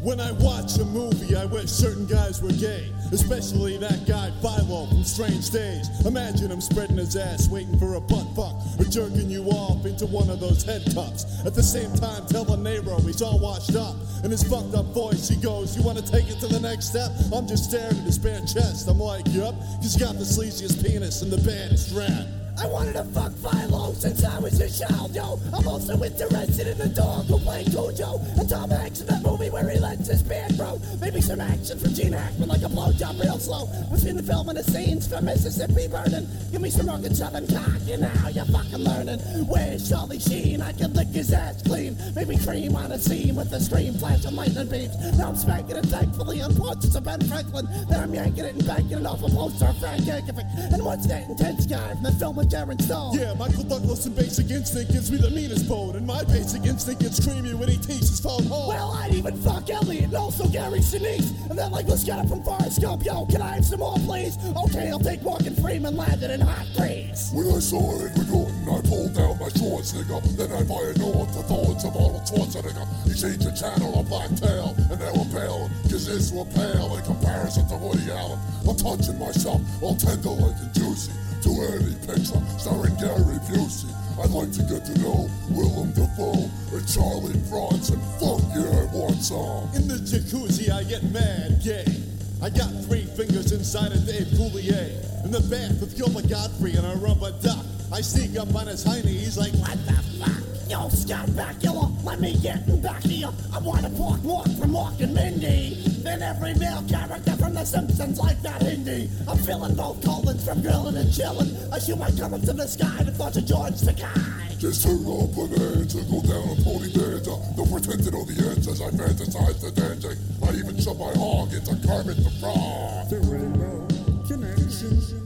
When I watch a movie, I wish certain guys were gay, especially that guy Philo from Strange Days. Imagine him spreading his ass, waiting for a butt fuck, or jerking you off into one of those head cups. At the same time, tell De Niro he's all washed up. In his fucked up voice, he goes, "You want to take it to the next step?" I'm just staring at his bare chest. I'm like, yup, he's got the sleaziest penis and the baddest rat. I wanted to fuck Philo since I was a child, yo. I'm also interested in the dog who played Cujo, and Tom Hanks in that movie where he lets his band grow. Maybe some action from Gene Hackman like a blowjob real slow. Between the film and the scenes from Mississippi Burning. Give me some rugged southern cock, and now you're fucking learning. Where's Charlie Sheen? I can lick his ass clean. Maybe cream on a scene with a scream flash and lightning beams. Now I'm spanking it thankfully on portraits of Ben Franklin. Then I'm yanking it and banking it off a poster of Frank Yankovic. And what's that intense guy from the film with Darren Stone? Yeah, Michael Douglas in Basic Instinct gives me the meanest bone, and my Basic Instinct gets creamy when he teases his phone home. Well, I'd even fuck Elliot and also Gary Sinise. And then like, let's get it from Forrest Gump. Yo, can I have some more, please? Okay, I'll take Morgan Freeman landed in hot grease. When I saw Edward Norton, I pulled down my shorts, nigga. Then I buy a North to throw into Arnold Schwarzenegger. He changed the channel on Blacktail, and now I'm pale, cause this will pale in comparison to Woody Allen. I'm touching myself, all tender like and juicy, to any picture starring Gary Busey. I'd like to get to know Willem Dafoe and Charlie Bronson. Fuck yeah, I want some. In the jacuzzi, I get mad gay. I got 3 fingers inside of Dave Coulier. In the bath with Gilbert Godfrey and a rubber duck. I sneak up on his hiney, he's like, "What the fuck? Yo, Scott Bakula, let me get in back here. I want to pork Mork from Mork and Mindy. Then every male character from The Simpsons like that Hindi. I'm feeling both colons from grilling and chilling. I shoot my gun up to the sky and thought of George Takei. Just turn on bonanza, go down a pony dancer. Don't pretend to know the answers, I fantasize the dancing. I even shove my hog into Kermit the Frog. The Rainbow Connection.